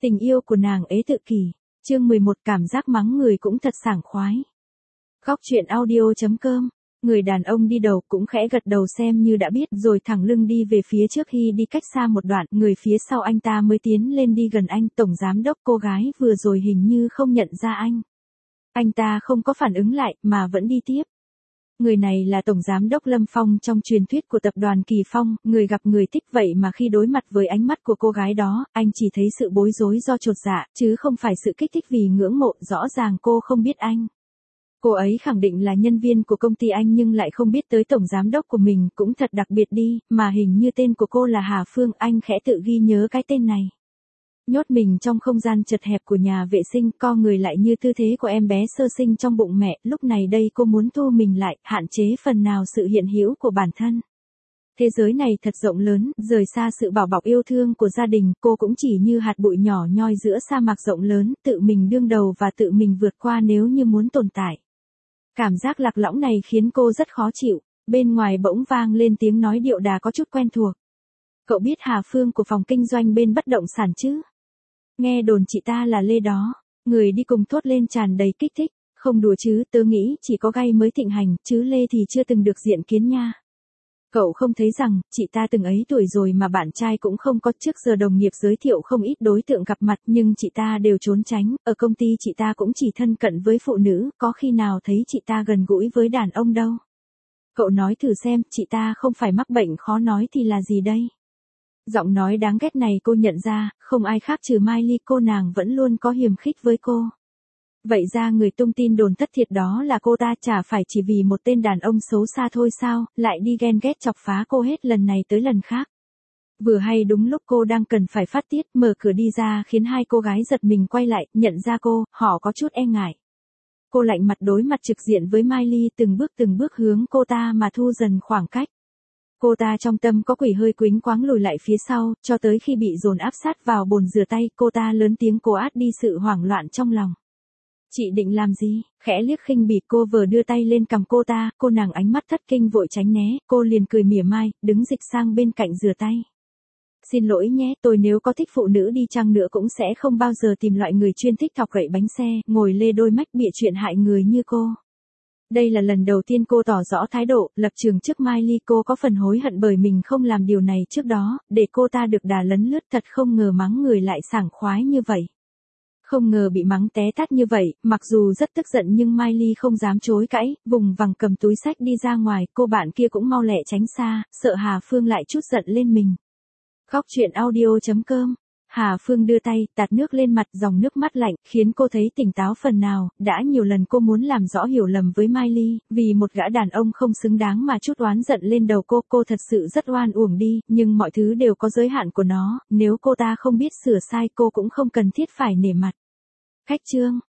Tình yêu của nàng ế tự kỷ. Chương 11 cảm giác mắng người cũng thật sảng khoái. Góc truyện audio.com. Người đàn ông đi đầu cũng khẽ gật đầu xem như đã biết rồi thẳng lưng đi về phía trước. Khi đi cách xa một đoạn, người phía sau anh ta mới tiến lên đi gần anh. Tổng giám đốc, cô gái vừa rồi hình như không nhận ra anh. Anh ta không có phản ứng lại mà vẫn đi tiếp. Người này là Tổng Giám đốc Lâm Phong trong truyền thuyết của tập đoàn Kỳ Phong, người gặp người thích vậy mà khi đối mặt với ánh mắt của cô gái đó, anh chỉ thấy sự bối rối do chột dạ, chứ không phải sự kích thích vì ngưỡng mộ. Rõ ràng cô không biết anh. Cô ấy khẳng định là nhân viên của công ty anh nhưng lại không biết tới Tổng Giám đốc của mình, cũng thật đặc biệt đi, mà hình như tên của cô là Hà Phương, anh khẽ tự ghi nhớ cái tên này. Nhốt mình trong không gian chật hẹp của nhà vệ sinh, co người lại như tư thế của em bé sơ sinh trong bụng mẹ, lúc này đây cô muốn thu mình lại, hạn chế phần nào sự hiện hữu của bản thân. Thế giới này thật rộng lớn, rời xa sự bảo bọc yêu thương của gia đình, cô cũng chỉ như hạt bụi nhỏ nhoi giữa sa mạc rộng lớn, tự mình đương đầu và tự mình vượt qua nếu như muốn tồn tại. Cảm giác lạc lõng này khiến cô rất khó chịu, bên ngoài bỗng vang lên tiếng nói điệu đà có chút quen thuộc. Cậu biết Hà Phương của phòng kinh doanh bên bất động sản chứ? Nghe đồn chị ta là Lê đó. Người đi cùng thốt lên tràn đầy kích thích. Không đùa chứ, tớ nghĩ chỉ có gay mới thịnh hành, chứ Lê thì chưa từng được diện kiến nha. Cậu không thấy rằng, chị ta từng ấy tuổi rồi mà bạn trai cũng không có, trước giờ đồng nghiệp giới thiệu không ít đối tượng gặp mặt nhưng chị ta đều trốn tránh, ở công ty chị ta cũng chỉ thân cận với phụ nữ, có khi nào thấy chị ta gần gũi với đàn ông đâu. Cậu nói thử xem, chị ta không phải mắc bệnh khó nói thì là gì đây? Giọng nói đáng ghét này cô nhận ra, không ai khác trừ Mai Ly, cô nàng vẫn luôn có hiềm khích với cô. Vậy ra người tung tin đồn thất thiệt đó là cô ta, chả phải chỉ vì một tên đàn ông xấu xa thôi sao, lại đi ghen ghét chọc phá cô hết lần này tới lần khác. Vừa hay đúng lúc cô đang cần phải phát tiết, mở cửa đi ra khiến hai cô gái giật mình quay lại, nhận ra cô, họ có chút e ngại. Cô lạnh mặt đối mặt trực diện với Mai Ly, từng bước hướng cô ta mà thu dần khoảng cách. Cô ta trong tâm có quỷ hơi quĩnh quáng lùi lại phía sau, cho tới khi bị dồn áp sát vào bồn rửa tay, cô ta lớn tiếng cố át đi sự hoảng loạn trong lòng. Chị định làm gì? Khẽ liếc khinh bỉ, cô vừa đưa tay lên cằm cô ta, cô nàng ánh mắt thất kinh vội tránh né, cô liền cười mỉa mai, đứng dịch sang bên cạnh rửa tay. Xin lỗi nhé, tôi nếu có thích phụ nữ đi chăng nữa cũng sẽ không bao giờ tìm loại người chuyên thích thọc gậy bánh xe, ngồi lê đôi mách bịa chuyện hại người như cô. Đây là lần đầu tiên cô tỏ rõ thái độ, lập trường trước Mai Ly. Cô có phần hối hận bởi mình không làm điều này trước đó, để cô ta được đà lấn lướt. Thật không ngờ mắng người lại sảng khoái như vậy. Không ngờ bị mắng té tát như vậy, mặc dù rất tức giận nhưng Mai Ly không dám chối cãi, vùng vằng cầm túi xách đi ra ngoài, cô bạn kia cũng mau lẹ tránh xa, sợ Hà Phương lại chút giận lên mình. Góc truyện audio.com. Hà Phương đưa tay, tạt nước lên mặt, dòng nước mắt lạnh, khiến cô thấy tỉnh táo phần nào. Đã nhiều lần cô muốn làm rõ hiểu lầm với Mai Ly, vì một gã đàn ông không xứng đáng mà chút oán giận lên đầu cô thật sự rất oan uổng đi, nhưng mọi thứ đều có giới hạn của nó, nếu cô ta không biết sửa sai cô cũng không cần thiết phải nể mặt. Khách chương.